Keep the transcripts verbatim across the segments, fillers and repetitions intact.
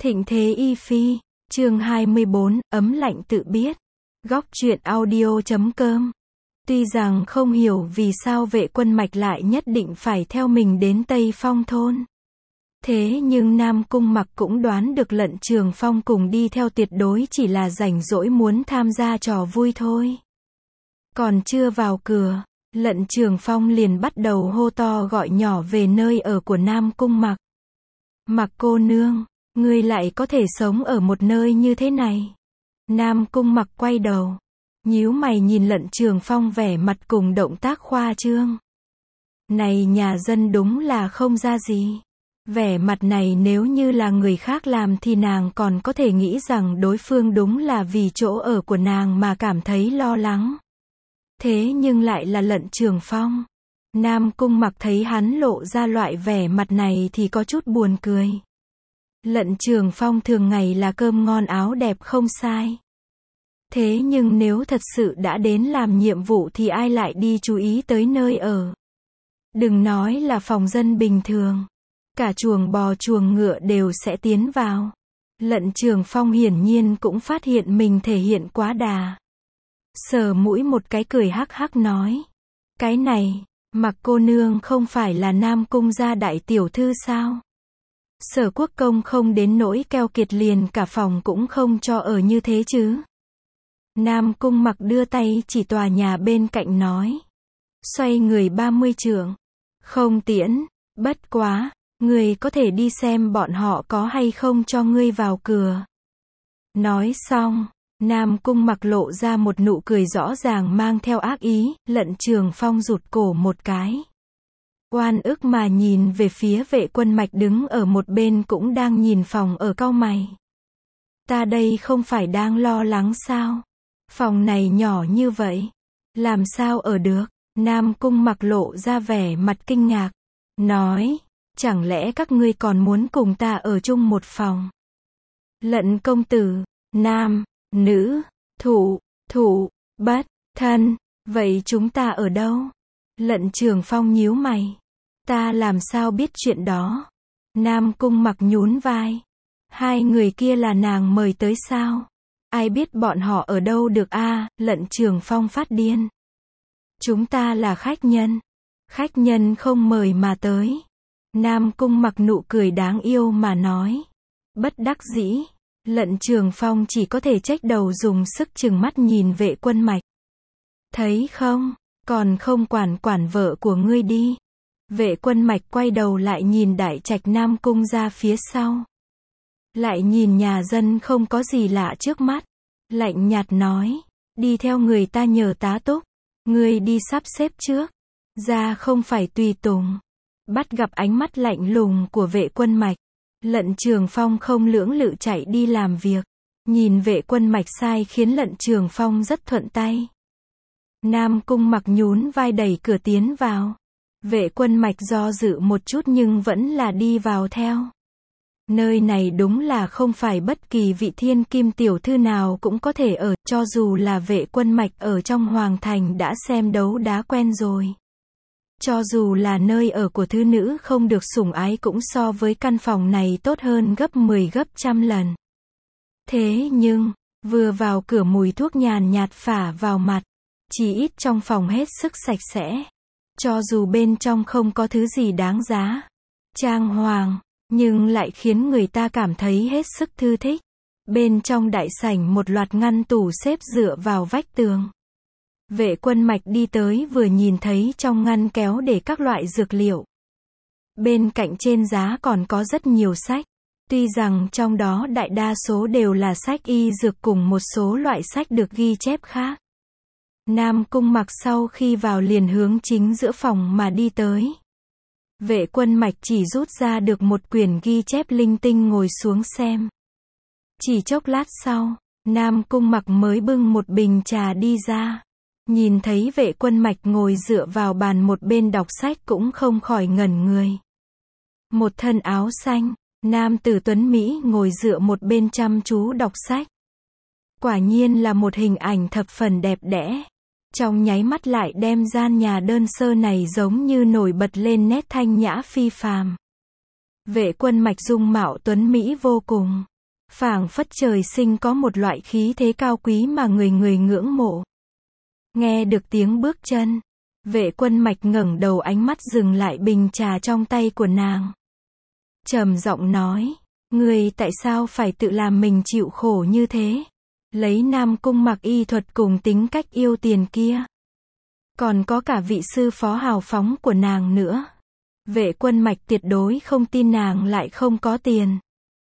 Thịnh thế y phi, chương hai mươi bốn, ấm lạnh tự biết. Góc truyện audio chấm com. Tuy rằng không hiểu vì sao Vệ Quân Mạch lại nhất định phải theo mình đến Tây Phong thôn. Thế nhưng Nam Cung Mặc cũng đoán được Lận Trường Phong cùng đi theo tuyệt đối chỉ là rảnh rỗi muốn tham gia trò vui thôi. Còn chưa vào cửa, Lận Trường Phong liền bắt đầu hô to gọi nhỏ về nơi ở của Nam Cung Mặc. Mặc cô nương, ngươi lại có thể sống ở một nơi như thế này. Nam Cung Mặc quay đầu, nhíu mày nhìn Lận Trường Phong vẻ mặt cùng động tác khoa trương. Này nhà dân đúng là không ra gì. Vẻ mặt này nếu như là người khác làm thì nàng còn có thể nghĩ rằng đối phương đúng là vì chỗ ở của nàng mà cảm thấy lo lắng. Thế nhưng lại là Lận Trường Phong. Nam Cung Mặc thấy hắn lộ ra loại vẻ mặt này thì có chút buồn cười. Lận Trường Phong thường ngày là cơm ngon áo đẹp không sai. Thế nhưng nếu thật sự đã đến làm nhiệm vụ thì ai lại đi chú ý tới nơi ở. Đừng nói là phòng dân bình thường. Cả chuồng bò chuồng ngựa đều sẽ tiến vào. Lận Trường Phong hiển nhiên cũng phát hiện mình thể hiện quá đà. Sờ mũi một cái cười hắc hắc nói. Cái này, Mặc cô nương không phải là Nam Cung gia đại tiểu thư sao? Sở Quốc công không đến nỗi keo kiệt liền cả phòng cũng không cho ở như thế chứ? Nam Cung Mặc đưa tay chỉ tòa nhà bên cạnh nói. Xoay người ba mươi trượng. Không tiễn, bất quá, người có thể đi xem bọn họ có hay không cho ngươi vào cửa. Nói xong, Nam Cung Mặc lộ ra một nụ cười rõ ràng mang theo ác ý, Lận Trường Phong rụt cổ một cái. Oan ức mà nhìn về phía Vệ Quân Mạch đứng ở một bên cũng đang nhìn phòng ở cau mày. Ta đây không phải đang lo lắng sao? Phòng này nhỏ như vậy, làm sao ở được? Nam Cung Mặc lộ ra vẻ mặt kinh ngạc, nói, chẳng lẽ các ngươi còn muốn cùng ta ở chung một phòng? Lận công tử, nam, nữ, thủ, thủ, bất, thân, vậy chúng ta ở đâu? Lận Trường Phong nhíu mày. Ta làm sao biết chuyện đó? Nam Cung Mặc nhún vai. Hai người kia là nàng mời tới sao? Ai biết bọn họ ở đâu được a? À, Lận Trường Phong phát điên. Chúng ta là khách nhân. Khách nhân không mời mà tới. Nam Cung Mặc nụ cười đáng yêu mà nói. Bất đắc dĩ, Lận Trường Phong chỉ có thể trách đầu dùng sức trừng mắt nhìn Vệ Quân Mạch. Thấy không, còn không quản quản vợ của ngươi đi. Vệ Quân Mạch quay đầu lại nhìn đại trạch Nam Cung ra phía sau. Lại nhìn nhà dân không có gì lạ trước mắt. Lạnh nhạt nói, đi theo người ta nhờ tá túc. Ngươi đi sắp xếp trước. Ra không phải tùy tùng. Bắt gặp ánh mắt lạnh lùng của Vệ Quân Mạch. Lận Trường Phong không lưỡng lự chạy đi làm việc. Nhìn Vệ Quân Mạch sai khiến Lận Trường Phong rất thuận tay. Nam Cung Mặc nhún vai đẩy cửa tiến vào. Vệ Quân Mạch do dự một chút nhưng vẫn là đi vào theo. Nơi này đúng là không phải bất kỳ vị thiên kim tiểu thư nào cũng có thể ở, cho dù là Vệ Quân Mạch ở trong hoàng thành đã xem đấu đá quen rồi. Cho dù là nơi ở của thư nữ không được sủng ái cũng so với căn phòng này tốt hơn gấp mười gấp trăm lần. Thế nhưng, vừa vào cửa mùi thuốc nhàn nhạt phả vào mặt, chỉ ít trong phòng hết sức sạch sẽ. Cho dù bên trong không có thứ gì đáng giá, trang hoàng, nhưng lại khiến người ta cảm thấy hết sức thư thích. Bên trong đại sảnh một loạt ngăn tủ xếp dựa vào vách tường. Vệ Quân Mạch đi tới vừa nhìn thấy trong ngăn kéo để các loại dược liệu. Bên cạnh trên giá còn có rất nhiều sách. Tuy rằng trong đó đại đa số đều là sách y dược cùng một số loại sách được ghi chép khác. Nam Cung Mặc sau khi vào liền hướng chính giữa phòng mà đi tới. Vệ Quân Mạch chỉ rút ra được một quyển ghi chép linh tinh ngồi xuống xem. Chỉ chốc lát sau, Nam Cung Mặc mới bưng một bình trà đi ra. Nhìn thấy Vệ Quân Mạch ngồi dựa vào bàn một bên đọc sách cũng không khỏi ngẩn người. Một thân áo xanh, nam tử tuấn Mỹ ngồi dựa một bên chăm chú đọc sách. Quả nhiên là một hình ảnh thập phần đẹp đẽ. Trong nháy mắt lại đem gian nhà đơn sơ này giống như nổi bật lên nét thanh nhã phi phàm. Vệ Quân Mạch dung mạo tuấn Mỹ vô cùng. phảng phất trời sinh có một loại khí thế cao quý mà người người ngưỡng mộ. Nghe được tiếng bước chân, Vệ Quân Mạch ngẩng đầu, ánh mắt dừng lại bình trà trong tay của nàng. Trầm giọng nói, ngươi tại sao phải tự làm mình chịu khổ như thế? Lấy Nam Cung Mặc y thuật cùng tính cách yêu tiền kia. Còn có cả vị sư phó hào phóng của nàng nữa. Vệ Quân Mạch tuyệt đối không tin nàng lại không có tiền.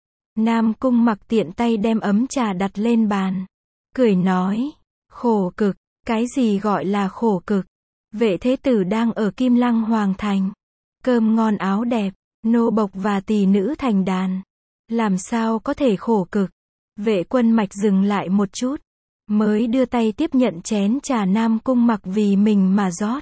Nam Cung Mặc tiện tay đem ấm trà đặt lên bàn. Cười nói, khổ cực, cái gì gọi là khổ cực? Vệ thế tử đang ở Kim Lăng Hoàng Thành. Cơm ngon áo đẹp, nô bộc và tỳ nữ thành đàn. Làm sao có thể khổ cực? Vệ Quân Mạch dừng lại một chút, mới đưa tay tiếp nhận chén trà Nam Cung Mặc vì mình mà rót.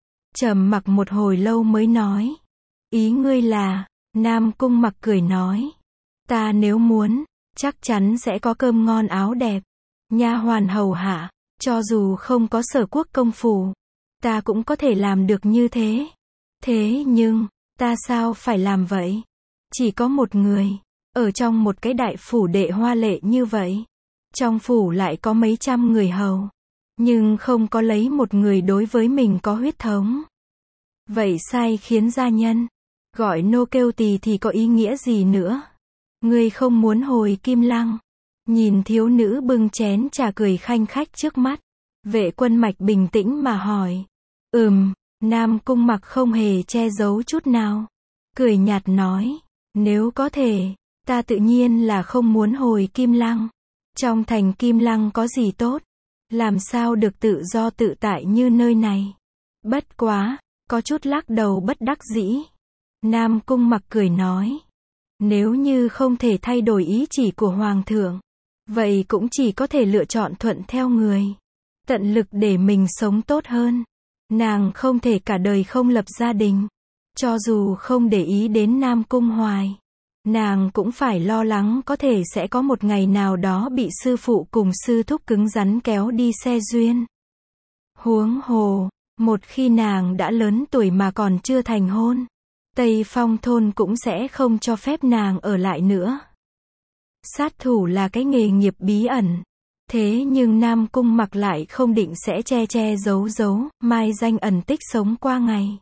Trầm mặc một hồi lâu mới nói, ý ngươi là? Nam Cung Mặc cười nói, ta nếu muốn, chắc chắn sẽ có cơm ngon áo đẹp, nha hoàn hầu hạ, cho dù không có Sở Quốc công phủ, ta cũng có thể làm được như thế. Thế nhưng, ta sao phải làm vậy? Chỉ có một người, ở trong một cái đại phủ đệ hoa lệ như vậy. Trong phủ lại có mấy trăm người hầu, nhưng không có lấy một người đối với mình có huyết thống. Vậy sai khiến gia nhân, gọi nô kêu tỳ thì có ý nghĩa gì nữa? Ngươi không muốn hồi Kim Lăng? Nhìn thiếu nữ bưng chén trà cười khanh khách trước mắt, Vệ Quân Mạch bình tĩnh mà hỏi. Ừm, Nam Cung Mặc không hề che giấu chút nào. Cười nhạt nói, nếu có thể, ta tự nhiên là không muốn hồi Kim Lăng. Trong thành Kim Lăng có gì tốt? Làm sao được tự do tự tại như nơi này? Bất quá, có chút lắc đầu bất đắc dĩ. Nam Cung Mặc cười nói, nếu như không thể thay đổi ý chỉ của Hoàng thượng, vậy cũng chỉ có thể lựa chọn thuận theo người. Tận lực để mình sống tốt hơn. Nàng không thể cả đời không lập gia đình. Cho dù không để ý đến Nam Cung Hoài, nàng cũng phải lo lắng có thể sẽ có một ngày nào đó bị sư phụ cùng sư thúc cứng rắn kéo đi xe duyên. Huống hồ, một khi nàng đã lớn tuổi mà còn chưa thành hôn, Tây Phong thôn cũng sẽ không cho phép nàng ở lại nữa. Sát thủ là cái nghề nghiệp bí ẩn. Thế nhưng Nam Cung Mặc lại không định sẽ che che giấu giấu, mai danh ẩn tích sống qua ngày.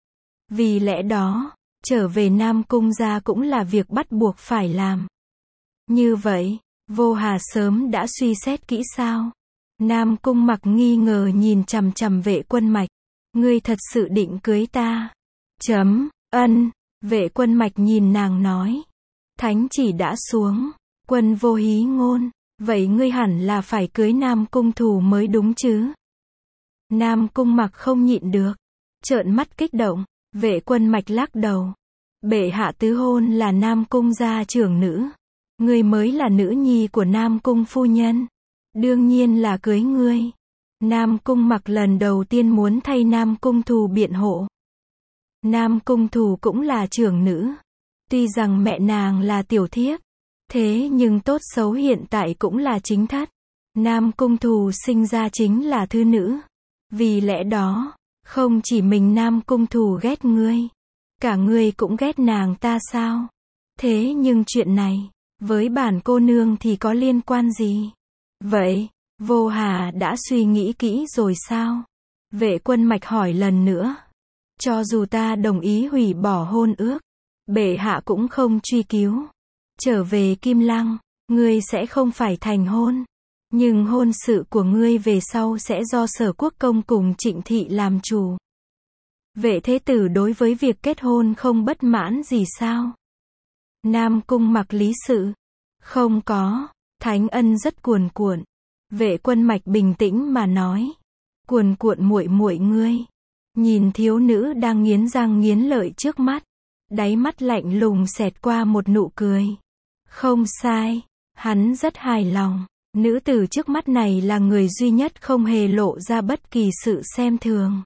Vì lẽ đó, trở về Nam Cung gia cũng là việc bắt buộc phải làm. Như vậy, Vô Hà sớm đã suy xét kỹ sao? Nam Cung Mặc nghi ngờ nhìn chằm chằm Vệ Quân Mạch. Ngươi thật sự định cưới ta? Chấm, ân, Vệ Quân Mạch nhìn nàng nói. Thánh chỉ đã xuống, quân vô hí ngôn, vậy ngươi hẳn là phải cưới Nam Cung Thù mới đúng chứ? Nam Cung Mặc không nhịn được, trợn mắt kích động. Vệ Quân Mạch lắc đầu. Bệ hạ tứ hôn là Nam Cung gia trưởng nữ. Ngươi mới là nữ nhi của Nam Cung phu nhân. Đương nhiên là cưới ngươi. Nam Cung Mặc lần đầu tiên muốn thay Nam Cung Thù biện hộ. Nam Cung Thù cũng là trưởng nữ. Tuy rằng mẹ nàng là tiểu thiếp, thế nhưng tốt xấu hiện tại cũng là chính thất. Nam Cung Thù sinh ra chính là thư nữ. Vì lẽ đó, không chỉ mình Nam Cung Thù ghét ngươi, cả ngươi cũng ghét nàng ta sao? Thế nhưng chuyện này, với bản cô nương thì có liên quan gì? Vậy, Vô Hà đã suy nghĩ kỹ rồi sao? Vệ Quân Mạch hỏi lần nữa. Cho dù ta đồng ý hủy bỏ hôn ước, bệ hạ cũng không truy cứu. Trở về Kim Lăng, ngươi sẽ không phải thành hôn. Nhưng hôn sự của ngươi về sau sẽ do Sở Quốc công cùng Trịnh thị làm chủ. Vệ thế tử đối với việc kết hôn không bất mãn gì sao? Nam Cung Mặc lý sự. Không có, Thánh ân rất cuồn cuộn. Vệ Quân Mạch bình tĩnh mà nói. Cuồn cuộn muội muội ngươi. Nhìn thiếu nữ đang nghiến răng nghiến lợi trước mắt, đáy mắt lạnh lùng xẹt qua một nụ cười. Không sai, hắn rất hài lòng. Nữ tử trước mắt này là người duy nhất không hề lộ ra bất kỳ sự xem thường,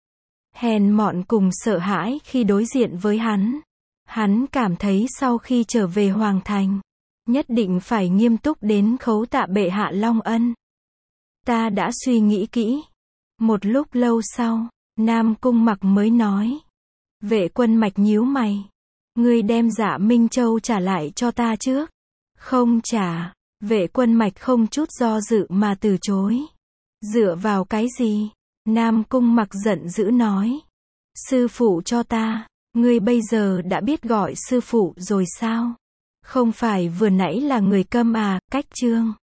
hèn mọn cùng sợ hãi khi đối diện với hắn. Hắn cảm thấy sau khi trở về Hoàng Thành, nhất định phải nghiêm túc đến khấu tạ bệ hạ long ân. Ta đã suy nghĩ kỹ. Một lúc lâu sau, Nam Cung Mặc mới nói. Vệ Quân Mạch nhíu mày. Ngươi đem Dạ Minh Châu trả lại cho ta trước. Không trả. Vệ Quân Mạch không chút do dự mà từ chối. Dựa vào cái gì? Nam Cung Mặc giận dữ nói. Sư phụ cho ta. Ngươi bây giờ đã biết gọi sư phụ rồi sao? Không phải vừa nãy là người câm à, cách chương.